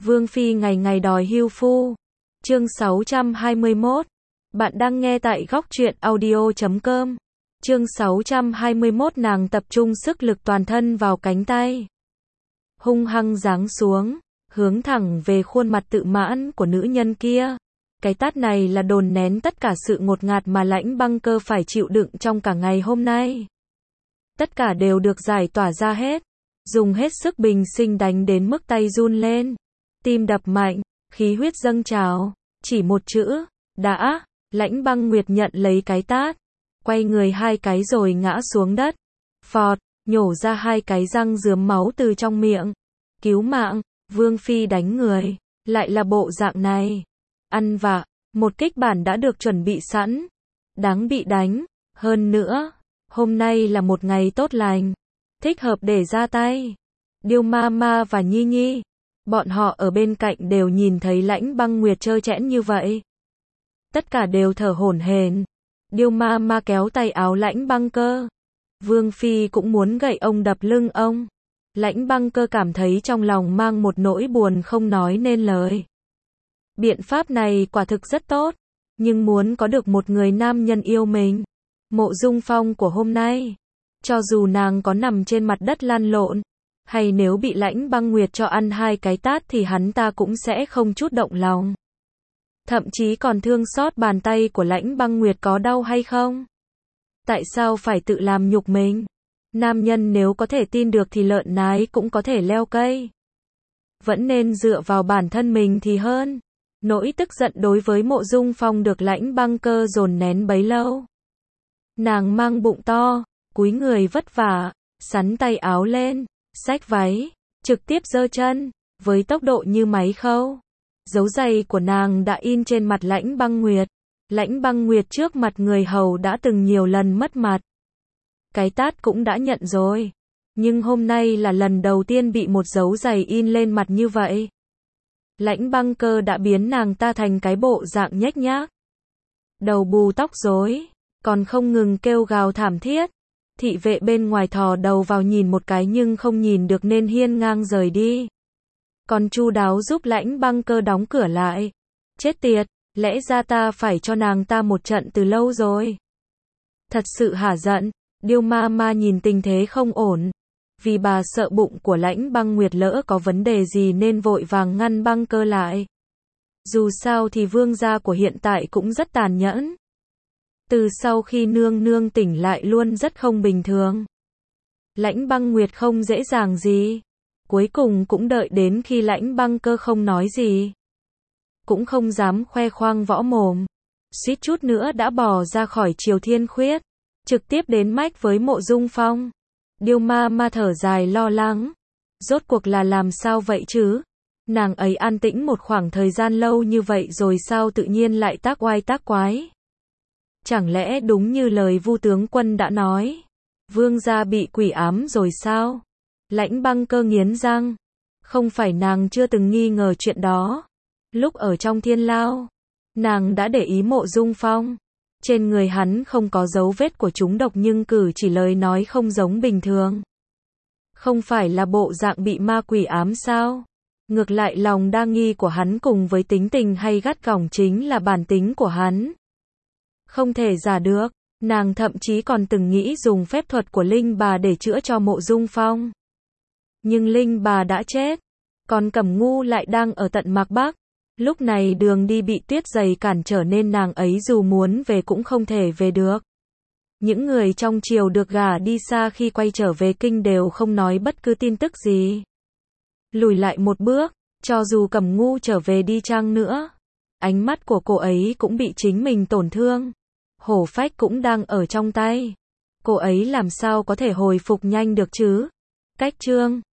Vương Phi ngày ngày đòi hưu phu. Chương 621. Bạn đang nghe tại góc truyện audio.com. Chương 621 nàng tập trung sức lực toàn thân vào cánh tay. Hung hăng giáng xuống, hướng thẳng về khuôn mặt tự mãn của nữ nhân kia. Cái tát này là đồn nén tất cả sự ngột ngạt mà Lãnh Băng Cơ phải chịu đựng trong cả ngày hôm nay. Tất cả đều được giải tỏa ra hết. Dùng hết sức bình sinh đánh đến mức tay run lên. Tim đập mạnh, khí huyết dâng trào. Chỉ một chữ, đã. Lãnh Băng Nguyệt nhận lấy cái tát. Quay người hai cái rồi ngã xuống đất. Phọt, nhổ ra hai cái răng rướm máu từ trong miệng. Cứu mạng, Vương Phi đánh người. Lại là bộ dạng này. Ăn vạ, một kích bản đã được chuẩn bị sẵn. Đáng bị đánh. Hơn nữa, hôm nay là một ngày tốt lành. Thích hợp để ra tay. Điêu Mama và Nhi Nhi, bọn họ ở bên cạnh đều nhìn thấy Lãnh Băng Nguyệt trơ trẽn như vậy. Tất cả đều thở hổn hển. Điêu Mama kéo tay áo Lãnh Băng Cơ. Vương Phi cũng muốn gậy ông đập lưng ông. Lãnh Băng Cơ cảm thấy trong lòng mang một nỗi buồn không nói nên lời. Biện pháp này quả thực rất tốt, nhưng muốn có được một người nam nhân yêu mình. Mộ Dung Phong của hôm nay, cho dù nàng có nằm trên mặt đất lăn lộn, hay nếu bị Lãnh Băng Nguyệt cho ăn hai cái tát thì hắn ta cũng sẽ không chút động lòng. Thậm chí còn thương xót bàn tay của Lãnh Băng Nguyệt có đau hay không. Tại sao phải tự làm nhục mình? Nam nhân nếu có thể tin được thì lợn nái cũng có thể leo cây. Vẫn nên dựa vào bản thân mình thì hơn. Nỗi tức giận đối với Mộ Dung Phong được Lãnh Băng Cơ dồn nén bấy lâu. Nàng mang bụng to, cúi người vất vả, sắn tay áo lên, xách váy, trực tiếp giơ chân, với tốc độ như máy khâu. Dấu giày của nàng đã in trên mặt Lãnh Băng Nguyệt. Lãnh Băng Nguyệt trước mặt người hầu đã từng nhiều lần mất mặt. Cái tát cũng đã nhận rồi. Nhưng hôm nay là lần đầu tiên bị một dấu giày in lên mặt như vậy. Lãnh Băng Cơ đã biến nàng ta thành cái bộ dạng nhếch nhác. Đầu bù tóc rối, còn không ngừng kêu gào thảm thiết. Thị vệ bên ngoài thò đầu vào nhìn một cái nhưng không nhìn được nên hiên ngang rời đi. Còn chu đáo giúp Lãnh Băng Cơ đóng cửa lại. Chết tiệt, lẽ ra ta phải cho nàng ta một trận từ lâu rồi. Thật sự hả giận, Điêu Mama nhìn tình thế không ổn. Vì bà sợ bụng của Lãnh Băng Nguyệt lỡ có vấn đề gì nên vội vàng ngăn Băng Cơ lại. Dù sao thì vương gia của hiện tại cũng rất tàn nhẫn. Từ sau khi nương nương tỉnh lại luôn rất không bình thường. Lãnh Băng Nguyệt không dễ dàng gì. Cuối cùng cũng đợi đến khi Lãnh Băng Cơ không nói gì. Cũng không dám khoe khoang võ mồm. Suýt chút nữa đã bỏ ra khỏi Triều Thiên Khuyết. Trực tiếp đến mách với Mộ Dung Phong. Điêu Mama thở dài lo lắng. Rốt cuộc là làm sao vậy chứ? Nàng ấy an tĩnh một khoảng thời gian lâu như vậy rồi sao tự nhiên lại tác oai tác quái? Chẳng lẽ đúng như lời Vu tướng quân đã nói, vương gia bị quỷ ám rồi sao? Lãnh Băng Cơ nghiến răng. Không phải nàng chưa từng nghi ngờ chuyện đó. Lúc ở trong Thiên Lao, nàng đã để ý Mộ Dung Phong. Trên người hắn không có dấu vết của trúng độc nhưng cử chỉ lời nói không giống bình thường. Không phải là bộ dạng bị ma quỷ ám sao? Ngược lại lòng đa nghi của hắn cùng với tính tình hay gắt gỏng chính là bản tính của hắn. Không thể giả được, nàng thậm chí còn từng nghĩ dùng phép thuật của Linh Bà để chữa cho Mộ Dung Phong. Nhưng Linh Bà đã chết, còn Cẩm Ngu lại đang ở tận Mạc Bắc. Lúc này đường đi bị tuyết dày cản trở nên nàng ấy dù muốn về cũng không thể về được. Những người trong triều được gả đi xa khi quay trở về kinh đều không nói bất cứ tin tức gì. Lùi lại một bước, cho dù Cẩm Ngu trở về đi chăng nữa, ánh mắt của cô ấy cũng bị chính mình tổn thương. Hổ phách cũng đang ở trong tay. Cô ấy làm sao có thể hồi phục nhanh được chứ? Cách chương